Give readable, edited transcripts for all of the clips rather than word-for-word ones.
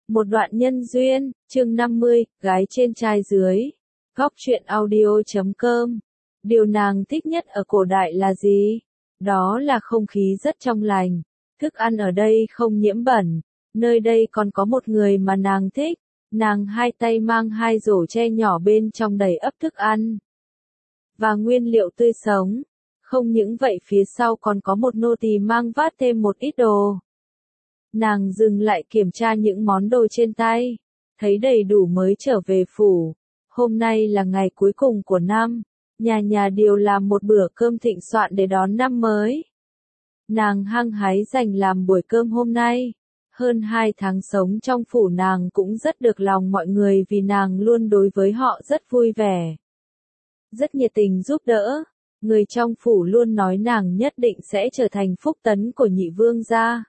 Một đoạn nhân duyên, chương 50, gái trên trai dưới. Góc truyện audio.com. Điều nàng thích nhất ở cổ đại là gì? Đó là không khí rất trong lành. Thức ăn ở đây không nhiễm bẩn. Nơi đây còn có một người mà nàng thích. Nàng hai tay mang hai rổ tre nhỏ bên trong đầy ắp thức ăn và nguyên liệu tươi sống. Không những vậy phía sau còn có một nô tỳ mang vác thêm một ít đồ. Nàng dừng lại kiểm tra những món đồ trên tay, thấy đầy đủ mới trở về phủ. Hôm nay là ngày cuối cùng của năm, nhà nhà đều làm một bữa cơm thịnh soạn để đón năm mới. Nàng hăng hái dành làm buổi cơm hôm nay. Hơn 2 tháng sống trong phủ nàng cũng rất được lòng mọi người vì nàng luôn đối với họ rất vui vẻ, rất nhiệt tình giúp đỡ. Người trong phủ luôn nói nàng nhất định sẽ trở thành phúc tấn của nhị vương gia.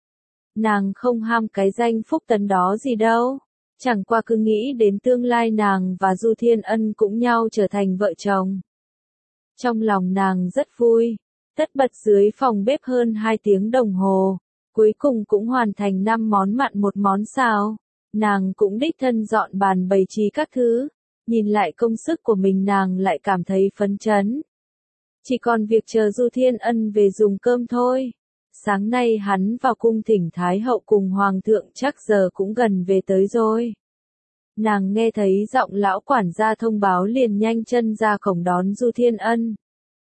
Nàng không ham cái danh phúc tấn đó gì đâu, chẳng qua cứ nghĩ đến tương lai nàng và Du Thiên Ân cũng nhau trở thành vợ chồng. Trong lòng nàng rất vui, tất bật dưới phòng bếp hơn 2 tiếng đồng hồ, cuối cùng cũng hoàn thành 5 món mặn 1 món xào. Nàng cũng đích thân dọn bàn bày trí các thứ, nhìn lại công sức của mình nàng lại cảm thấy phấn chấn. Chỉ còn việc chờ Du Thiên Ân về dùng cơm thôi. Sáng nay hắn vào cung thỉnh Thái hậu cùng Hoàng thượng chắc giờ cũng gần về tới rồi. Nàng nghe thấy giọng lão quản gia thông báo liền nhanh chân ra cổng đón Du Thiên Ân.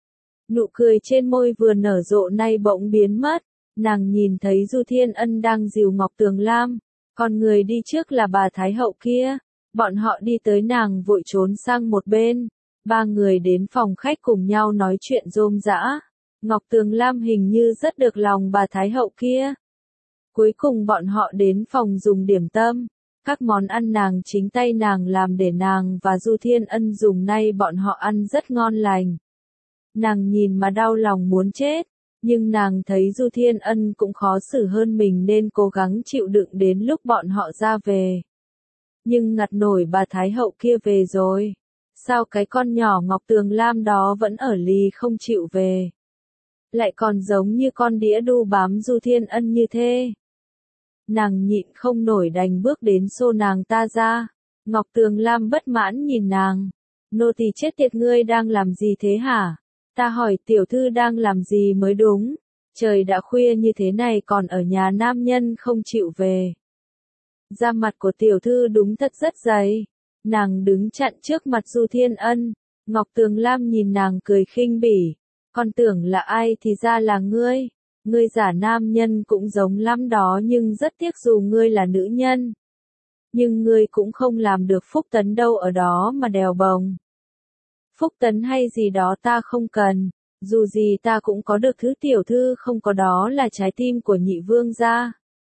Nụ cười trên môi vừa nở rộ nay bỗng biến mất, nàng nhìn thấy Du Thiên Ân đang dìu Ngọc Tường Lam, còn người đi trước là bà Thái hậu kia. Bọn họ đi tới nàng vội trốn sang một bên, 3 người đến phòng khách cùng nhau nói chuyện rôm rã. Ngọc Tường Lam hình như rất được lòng bà Thái hậu kia. Cuối cùng bọn họ đến phòng dùng điểm tâm. Các món ăn nàng chính tay nàng làm để nàng và Du Thiên Ân dùng nay bọn họ ăn rất ngon lành. Nàng nhìn mà đau lòng muốn chết, nhưng nàng thấy Du Thiên Ân cũng khó xử hơn mình nên cố gắng chịu đựng đến lúc bọn họ ra về. Nhưng ngặt nổi bà Thái hậu kia về rồi. Sao cái con nhỏ Ngọc Tường Lam đó vẫn ở lì không chịu về? Lại còn giống như con đĩa đu bám Du Thiên Ân như thế. Nàng nhịn không nổi đành bước đến xô nàng ta ra. Ngọc Tường Lam bất mãn nhìn nàng. Nô tỳ chết tiệt, ngươi đang làm gì thế hả? Ta hỏi tiểu thư đang làm gì mới đúng. Trời đã khuya như thế này còn ở nhà nam nhân không chịu về. Da mặt của tiểu thư đúng thật rất dày. Nàng đứng chặn trước mặt Du Thiên Ân. Ngọc Tường Lam nhìn nàng cười khinh bỉ. Con tưởng là ai thì ra là ngươi. Ngươi giả nam nhân cũng giống lắm đó, nhưng rất tiếc dù ngươi là nữ nhân. Nhưng ngươi cũng không làm được phúc tấn đâu, ở đó mà đèo bồng. Phúc tấn hay gì đó ta không cần. Dù gì ta cũng có được thứ tiểu thư không có, đó là trái tim của nhị vương gia.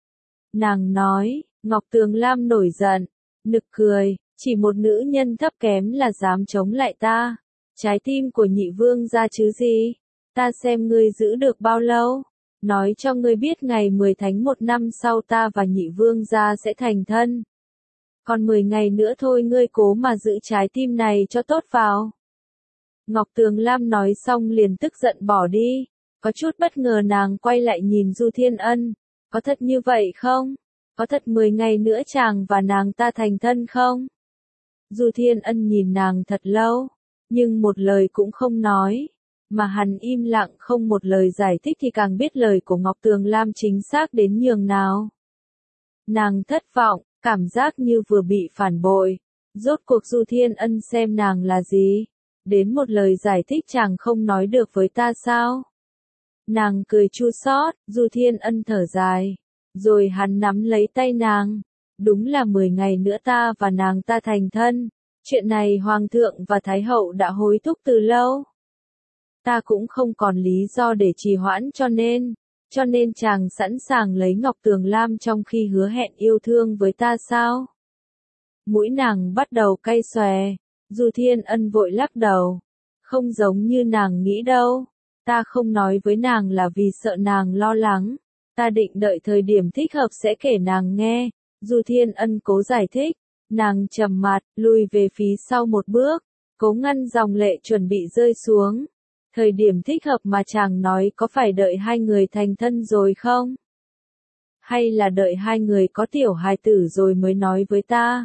Nàng nói. Ngọc Tường Lam nổi giận, nực cười. Chỉ một nữ nhân thấp kém là dám chống lại ta. Trái tim của nhị vương gia chứ gì? Ta xem ngươi giữ được bao lâu. Nói cho ngươi biết ngày 10 tháng 1 năm sau ta và nhị vương gia sẽ thành thân. Còn 10 ngày nữa thôi, ngươi cố mà giữ trái tim này cho tốt vào. Ngọc Tường Lam nói xong liền tức giận bỏ đi. Có chút bất ngờ nàng quay lại nhìn Du Thiên Ân. Có thật như vậy không? Có thật 10 ngày nữa chàng và nàng ta thành thân không? Du Thiên Ân nhìn nàng thật lâu, nhưng một lời cũng không nói, mà hắn im lặng không một lời giải thích thì càng biết lời của Ngọc Tường Lam chính xác đến nhường nào. Nàng thất vọng, cảm giác như vừa bị phản bội. Rốt cuộc Du Thiên Ân xem nàng là gì? Đến một lời giải thích chàng không nói được với ta sao? Nàng cười chua xót. Du Thiên Ân thở dài, rồi hắn nắm lấy tay nàng. Đúng là 10 ngày nữa ta và nàng ta thành thân. Chuyện này Hoàng thượng và Thái hậu đã hối thúc từ lâu. Ta cũng không còn lý do để trì hoãn cho nên chàng sẵn sàng lấy Ngọc Tường Lam trong khi hứa hẹn yêu thương với ta sao? Mũi nàng bắt đầu cay xòe. Du Thiên Ân vội lắc đầu. Không giống như nàng nghĩ đâu. Ta không nói với nàng là vì sợ nàng lo lắng. Ta định đợi thời điểm thích hợp sẽ kể nàng nghe. Du Thiên Ân cố giải thích. Nàng trầm mặt, lùi về phía sau một bước, cố ngăn dòng lệ chuẩn bị rơi xuống. Thời điểm thích hợp mà chàng nói có phải đợi hai người thành thân rồi không? Hay là đợi hai người có tiểu hài tử rồi mới nói với ta?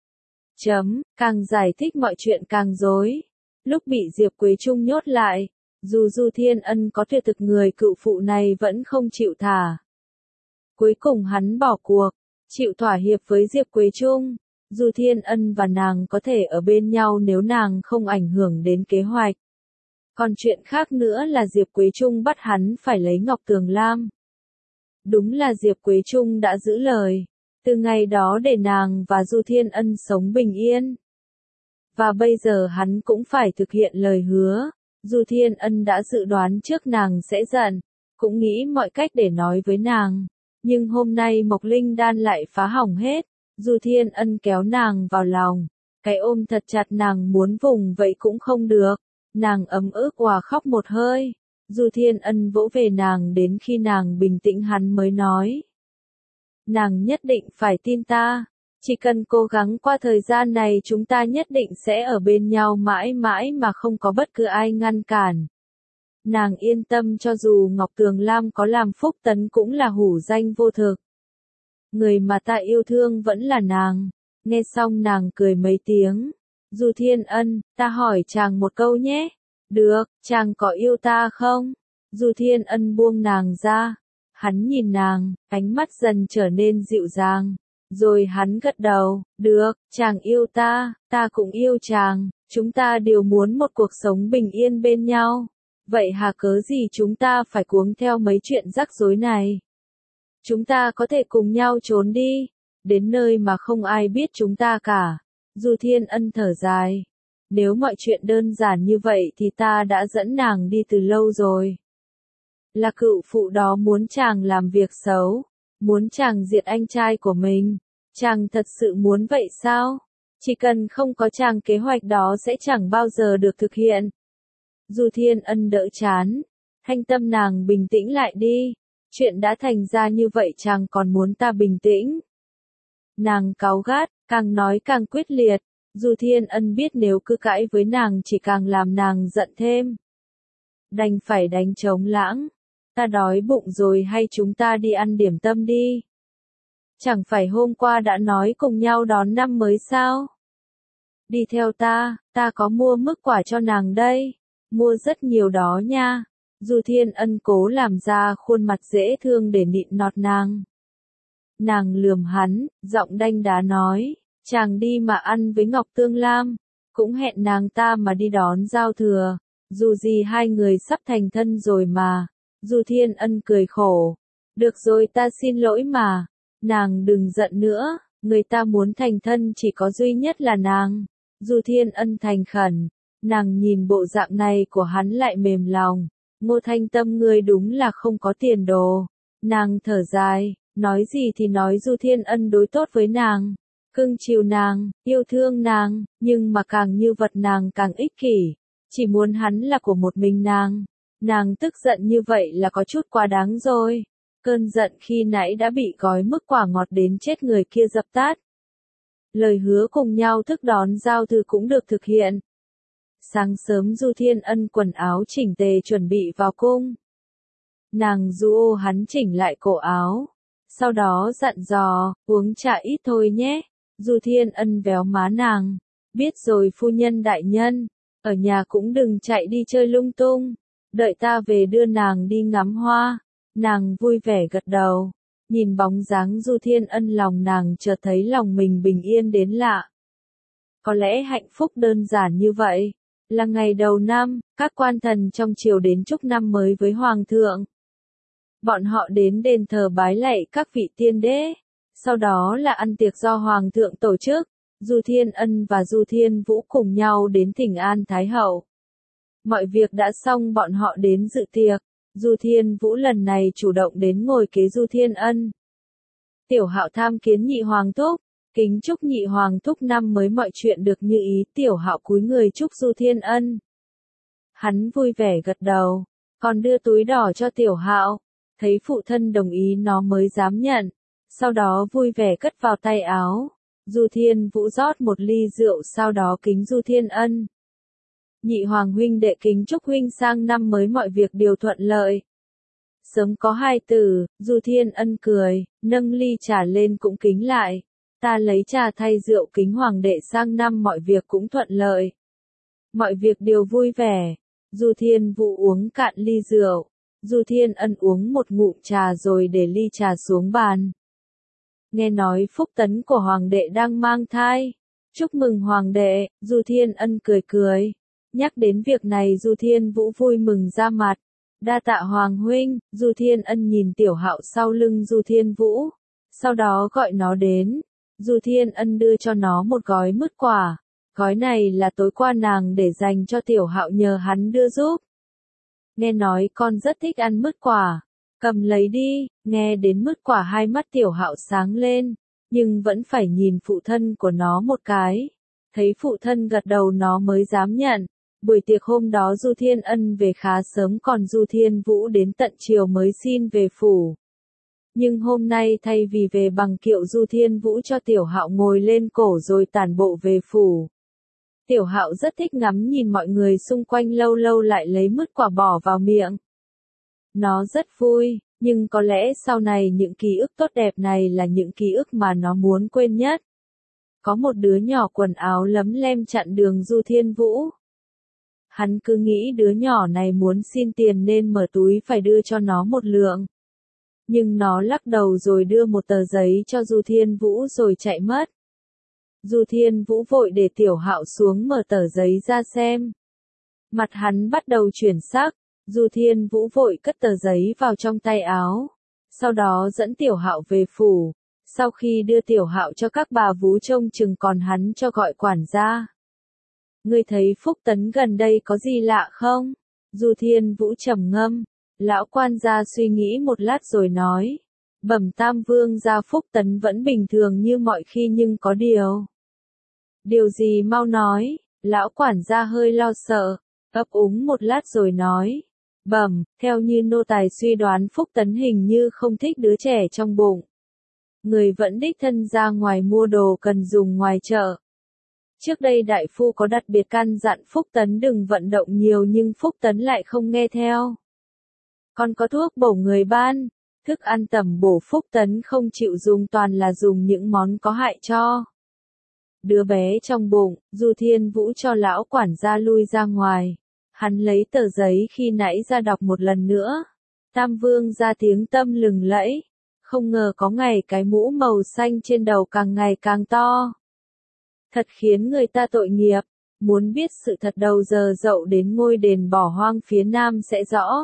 Càng giải thích mọi chuyện càng rối. Lúc bị Diệp Quế Trung nhốt lại, dù Du Thiên Ân có tuyệt thực người cựu phụ này vẫn không chịu thả. Cuối cùng hắn bỏ cuộc, chịu thỏa hiệp với Diệp Quế Trung. Du Thiên Ân và nàng có thể ở bên nhau nếu nàng không ảnh hưởng đến kế hoạch. Còn chuyện khác nữa là Diệp Quế Trung bắt hắn phải lấy Ngọc Tường Lam. Đúng là Diệp Quế Trung đã giữ lời, từ ngày đó để nàng và Du Thiên Ân sống bình yên. Và bây giờ hắn cũng phải thực hiện lời hứa. Du Thiên Ân đã dự đoán trước nàng sẽ giận, cũng nghĩ mọi cách để nói với nàng. Nhưng hôm nay Mộc Linh Đan lại phá hỏng hết. Du Thiên Ân kéo nàng vào lòng, cái ôm thật chặt nàng muốn vùng vậy cũng không được. Nàng ấm ức òa khóc một hơi. Du Thiên Ân vỗ về nàng đến khi nàng bình tĩnh hắn mới nói. Nàng nhất định phải tin ta. Chỉ cần cố gắng qua thời gian này chúng ta nhất định sẽ ở bên nhau mãi mãi mà không có bất cứ ai ngăn cản. Nàng yên tâm cho dù Ngọc Tường Lam có làm Phúc Tấn cũng là hủ danh vô thực. Người mà ta yêu thương vẫn là nàng. Nghe xong nàng cười mấy tiếng. Du Thiên Ân, ta hỏi chàng một câu nhé. Được, chàng có yêu ta không? Du Thiên Ân buông nàng ra. Hắn nhìn nàng, ánh mắt dần trở nên dịu dàng. Rồi hắn gật đầu, được, chàng yêu ta cũng yêu chàng, chúng ta đều muốn một cuộc sống bình yên bên nhau. Vậy hà cớ gì chúng ta phải cuống theo mấy chuyện rắc rối này? Chúng ta có thể cùng nhau trốn đi, đến nơi mà không ai biết chúng ta cả. Du Thiên Ân thở dài. Nếu mọi chuyện đơn giản như vậy thì ta đã dẫn nàng đi từ lâu rồi. Là cựu phụ đó muốn chàng làm việc xấu, muốn chàng diệt anh trai của mình. Chàng thật sự muốn vậy sao? Chỉ cần không có chàng kế hoạch đó sẽ chẳng bao giờ được thực hiện. Du Thiên Ân đỡ chán. Thanh tâm nàng bình tĩnh lại đi. Chuyện đã thành ra như vậy chàng còn muốn ta bình tĩnh. Nàng cáu gắt, càng nói càng quyết liệt. Du Thiên Ân biết nếu cứ cãi với nàng chỉ càng làm nàng giận thêm. Đành phải đánh trống lãng. Ta đói bụng rồi hay chúng ta đi ăn điểm tâm đi? Chẳng phải hôm qua đã nói cùng nhau đón năm mới sao? Đi theo ta có mua mứt quả cho nàng đây. Mua rất nhiều đó nha. Du Thiên Ân cố làm ra khuôn mặt dễ thương để nịnh nọt nàng. Nàng lườm hắn, giọng đanh đá nói, chàng đi mà ăn với Ngọc Tương Lam, cũng hẹn nàng ta mà đi đón giao thừa, dù gì hai người sắp thành thân rồi mà. Du Thiên Ân cười khổ, được rồi ta xin lỗi mà, nàng đừng giận nữa, người ta muốn thành thân chỉ có duy nhất là nàng. Du Thiên Ân thành khẩn, nàng nhìn bộ dạng này của hắn lại mềm lòng. Ngô Thanh Tâm ngươi đúng là không có tiền đồ. Nàng thở dài, nói gì thì nói Du Thiên Ân đối tốt với nàng, cưng chiều nàng, yêu thương nàng, nhưng mà càng như vật nàng càng ích kỷ, chỉ muốn hắn là của một mình nàng. Nàng tức giận như vậy là có chút quá đáng rồi. Cơn giận khi nãy đã bị gói mức quả ngọt đến chết người kia dập tắt. Lời hứa cùng nhau thức đón giao thừa cũng được thực hiện. Sáng sớm Du Thiên Ân quần áo chỉnh tề chuẩn bị vào cung. Nàng du ô hắn chỉnh lại cổ áo. Sau đó dặn dò, uống trà ít thôi nhé. Du Thiên Ân véo má nàng. Biết rồi phu nhân đại nhân, ở nhà cũng đừng chạy đi chơi lung tung. Đợi ta về đưa nàng đi ngắm hoa. Nàng vui vẻ gật đầu. Nhìn bóng dáng Du Thiên Ân lòng nàng chợt thấy lòng mình bình yên đến lạ. Có lẽ hạnh phúc đơn giản như vậy. Là ngày đầu năm, các quan thần trong triều đến chúc năm mới với Hoàng thượng. Bọn họ đến đền thờ bái lạy các vị tiên đế. Sau đó là ăn tiệc do Hoàng thượng tổ chức. Du Thiên Ân và Du Thiên Vũ cùng nhau đến thỉnh an Thái hậu. Mọi việc đã xong bọn họ đến dự tiệc. Du Thiên Vũ lần này chủ động đến ngồi kế Du Thiên Ân. Tiểu Hạo tham kiến nhị hoàng thúc. Kính chúc nhị hoàng thúc năm mới mọi chuyện được như ý. Tiểu Hạo cúi người chúc Du Thiên Ân. Hắn vui vẻ gật đầu, còn đưa túi đỏ cho Tiểu Hạo. Thấy phụ thân đồng ý nó mới dám nhận. Sau đó vui vẻ cất vào tay áo. Du Thiên Vũ rót một ly rượu sau đó kính Du Thiên Ân. Nhị hoàng huynh đệ kính chúc huynh sang năm mới mọi việc đều thuận lợi. Sớm có hai từ, Du Thiên Ân cười, nâng ly trà lên cũng kính lại. Ta lấy trà thay rượu kính hoàng đệ sang năm mọi việc cũng thuận lợi. Mọi việc đều vui vẻ. Du Thiên Vũ uống cạn ly rượu. Du Thiên Ân uống một ngụm trà rồi để ly trà xuống bàn. Nghe nói Phúc Tấn của hoàng đệ đang mang thai. Chúc mừng hoàng đệ, Du Thiên Ân cười cười. Nhắc đến việc này Du Thiên Vũ vui mừng ra mặt. Đa tạ hoàng huynh, Du Thiên Ân nhìn Tiểu Hạo sau lưng Du Thiên Vũ. Sau đó gọi nó đến. Du Thiên Ân đưa cho nó một gói mứt quả. Gói này là tối qua nàng để dành cho Tiểu Hạo nhờ hắn đưa giúp. Nghe nói con rất thích ăn mứt quả. Cầm lấy đi, nghe đến mứt quả hai mắt Tiểu Hạo sáng lên. Nhưng vẫn phải nhìn phụ thân của nó một cái. Thấy phụ thân gật đầu nó mới dám nhận. Buổi tiệc hôm đó Du Thiên Ân về khá sớm còn Du Thiên Vũ đến tận chiều mới xin về phủ. Nhưng hôm nay thay vì về bằng kiệu Du Thiên Vũ cho Tiểu Hạo ngồi lên cổ rồi tản bộ về phủ. Tiểu Hạo rất thích ngắm nhìn mọi người xung quanh lâu lâu lại lấy mứt quả bỏ vào miệng. Nó rất vui, nhưng có lẽ sau này những ký ức tốt đẹp này là những ký ức mà nó muốn quên nhất. Có một đứa nhỏ quần áo lấm lem chặn đường Du Thiên Vũ. Hắn cứ nghĩ đứa nhỏ này muốn xin tiền nên mở túi phải đưa cho nó một lượng. Nhưng nó lắc đầu rồi đưa một tờ giấy cho Du Thiên Vũ rồi chạy mất. Du Thiên Vũ vội để Tiểu Hạo xuống mở tờ giấy ra xem. Mặt hắn bắt đầu chuyển sắc, Du Thiên Vũ vội cất tờ giấy vào trong tay áo. Sau đó dẫn Tiểu Hạo về phủ. Sau khi đưa Tiểu Hạo cho các bà vú trông chừng còn hắn cho gọi quản gia. Ngươi thấy Phúc Tấn gần đây có gì lạ không? Du Thiên Vũ trầm ngâm. Lão quan gia suy nghĩ một lát rồi nói. Bẩm Tam Vương gia Phúc Tấn vẫn bình thường như mọi khi nhưng có điều. Điều gì mau nói? Lão quản gia hơi lo sợ. Ấp úng một lát rồi nói. Bẩm, theo như nô tài suy đoán Phúc Tấn hình như không thích đứa trẻ trong bụng. Người vẫn đích thân ra ngoài mua đồ cần dùng ngoài chợ. Trước đây đại phu có đặc biệt căn dặn Phúc Tấn đừng vận động nhiều nhưng Phúc Tấn lại không nghe theo. Còn có thuốc bổ người ban, thức ăn tầm bổ Phúc Tấn không chịu dùng toàn là dùng những món có hại cho. Đứa bé trong bụng, Du Thiên Vũ cho lão quản gia lui ra ngoài. Hắn lấy tờ giấy khi nãy ra đọc một lần nữa. Tam Vương ra tiếng tâm lừng lẫy. Không ngờ có ngày cái mũ màu xanh trên đầu càng ngày càng to. Thật khiến người ta tội nghiệp. Muốn biết sự thật đầu giờ dậu đến ngôi đền bỏ hoang phía nam sẽ rõ.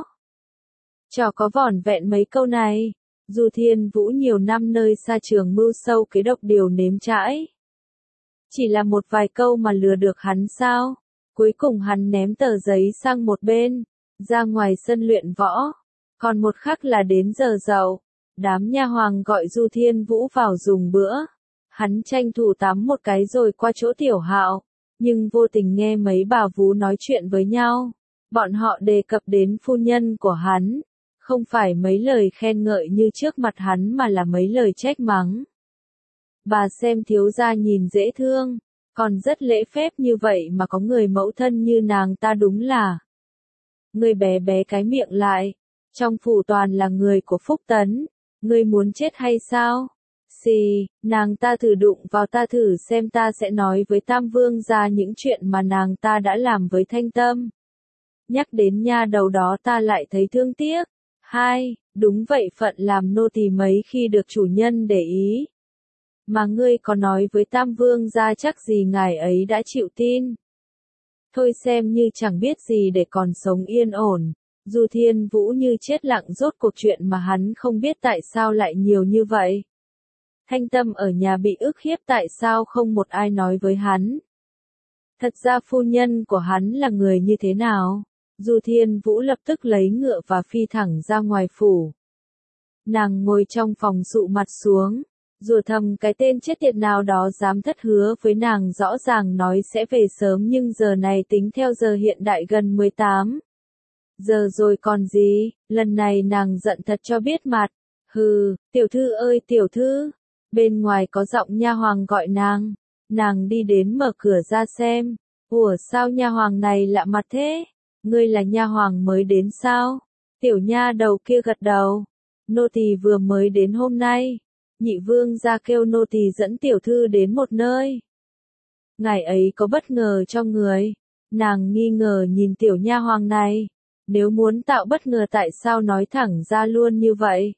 Chò có vỏn vẹn mấy câu này. Du Thiên Vũ nhiều năm nơi xa trường mưu sâu kế độc điều nếm trải. Chỉ là một vài câu mà lừa được hắn sao? Cuối cùng hắn ném tờ giấy sang một bên, ra ngoài sân luyện võ. Còn một khắc là đến giờ dậu. Đám nha hoàng gọi Du Thiên Vũ vào dùng bữa. Hắn tranh thủ tắm một cái rồi qua chỗ Tiểu Hạo. Nhưng vô tình nghe mấy bà vú nói chuyện với nhau. Bọn họ đề cập đến phu nhân của hắn. Không phải mấy lời khen ngợi như trước mặt hắn mà là mấy lời trách mắng. Bà xem thiếu gia nhìn dễ thương, còn rất lễ phép như vậy mà có người mẫu thân như nàng ta đúng là. Người bé bé cái miệng lại, trong phủ toàn là người của Phúc Tấn, ngươi muốn chết hay sao? Xì, nàng ta thử đụng vào ta thử xem ta sẽ nói với Tam Vương ra những chuyện mà nàng ta đã làm với Thanh Tâm. Nhắc đến nha đầu đó ta lại thấy thương tiếc. Hai, đúng vậy phận làm nô tỳ mấy khi được chủ nhân để ý. Mà ngươi có nói với Tam Vương ra chắc gì ngài ấy đã chịu tin. Thôi xem như chẳng biết gì để còn sống yên ổn. Du Thiên Vũ như chết lặng rốt cuộc chuyện mà hắn không biết tại sao lại nhiều như vậy. Thanh Tâm ở nhà bị ức hiếp tại sao không một ai nói với hắn. Thật ra phu nhân của hắn là người như thế nào? Du Thiên Vũ lập tức lấy ngựa và phi thẳng ra ngoài phủ. Nàng ngồi trong phòng sụ mặt xuống, rủa thầm cái tên chết tiệt nào đó dám thất hứa với nàng rõ ràng nói sẽ về sớm nhưng giờ này tính theo giờ hiện đại gần 18 giờ rồi còn gì, lần này nàng giận thật cho biết mặt. Hừ, tiểu thư ơi tiểu thư, bên ngoài có giọng nha hoàng gọi nàng đi đến mở cửa ra xem. Ủa sao nha hoàng này lạ mặt thế? Ngươi là nha hoàng mới đến sao? Tiểu nha đầu kia gật đầu. Nô tỳ vừa mới đến hôm nay. Nhị vương gia kêu nô tỳ dẫn tiểu thư đến một nơi. Ngài ấy có bất ngờ cho người. Nàng nghi ngờ nhìn tiểu nha hoàng này. Nếu muốn tạo bất ngờ tại sao nói thẳng ra luôn như vậy?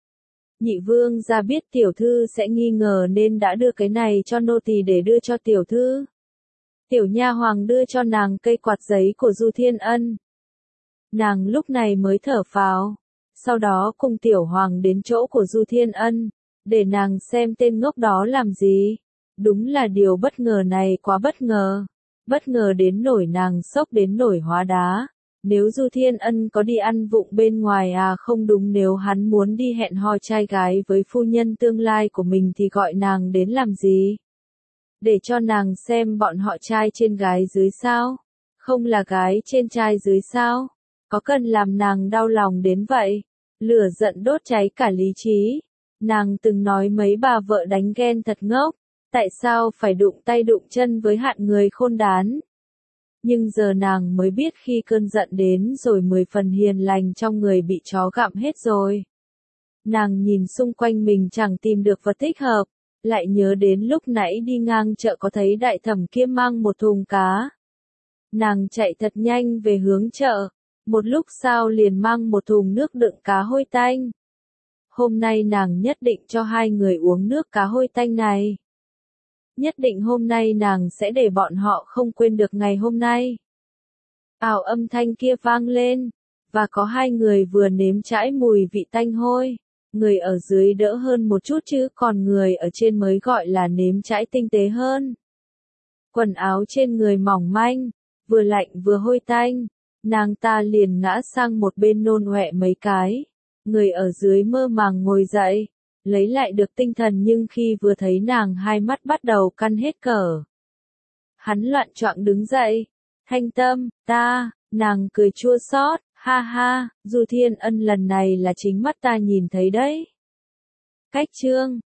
Nhị vương gia biết tiểu thư sẽ nghi ngờ nên đã đưa cái này cho nô tỳ để đưa cho tiểu thư. Tiểu nha hoàng đưa cho nàng cây quạt giấy của Du Thiên Ân. Nàng lúc này mới thở phào. Sau đó cùng tiểu hoàng đến chỗ của Du Thiên Ân, để nàng xem tên ngốc đó làm gì. Đúng là điều bất ngờ này quá bất ngờ. Bất ngờ đến nổi nàng sốc đến nổi hóa đá. Nếu Du Thiên Ân có đi ăn vụng bên ngoài không đúng, nếu hắn muốn đi hẹn hò trai gái với phu nhân tương lai của mình thì gọi nàng đến làm gì? Để cho nàng xem bọn họ trai trên gái dưới sao? Không là gái trên trai dưới sao? Có cần làm nàng đau lòng đến vậy? Lửa giận đốt cháy cả lý trí. Nàng từng nói mấy bà vợ đánh ghen thật ngốc. Tại sao phải đụng tay đụng chân với hạng người khôn đán? Nhưng giờ nàng mới biết khi cơn giận đến rồi 10 phần hiền lành trong người bị chó gặm hết rồi. Nàng nhìn xung quanh mình chẳng tìm được vật thích hợp, lại nhớ đến lúc nãy đi ngang chợ có thấy đại thẩm kia mang một thùng cá. Nàng chạy thật nhanh về hướng chợ, một lúc sau liền mang một thùng nước đựng cá hôi tanh. Hôm nay nàng nhất định cho hai người uống nước cá hôi tanh này. Nhất định hôm nay nàng sẽ để bọn họ không quên được ngày hôm nay. Ào, âm thanh kia vang lên, và có hai người vừa nếm trải mùi vị tanh hôi. Người ở dưới đỡ hơn một chút chứ còn người ở trên mới gọi là nếm trải tinh tế hơn. Quần áo trên người mỏng manh, vừa lạnh vừa hôi tanh, nàng ta liền ngã sang một bên nôn ọe mấy cái. Người ở dưới mơ màng ngồi dậy, lấy lại được tinh thần nhưng khi vừa thấy nàng hai mắt bắt đầu căn hết cỡ. Hắn loạn choạng đứng dậy. Thanh Tâm, nàng cười chua xót, ha ha, Du Thiên Ân lần này là chính mắt ta nhìn thấy đấy. Cách chương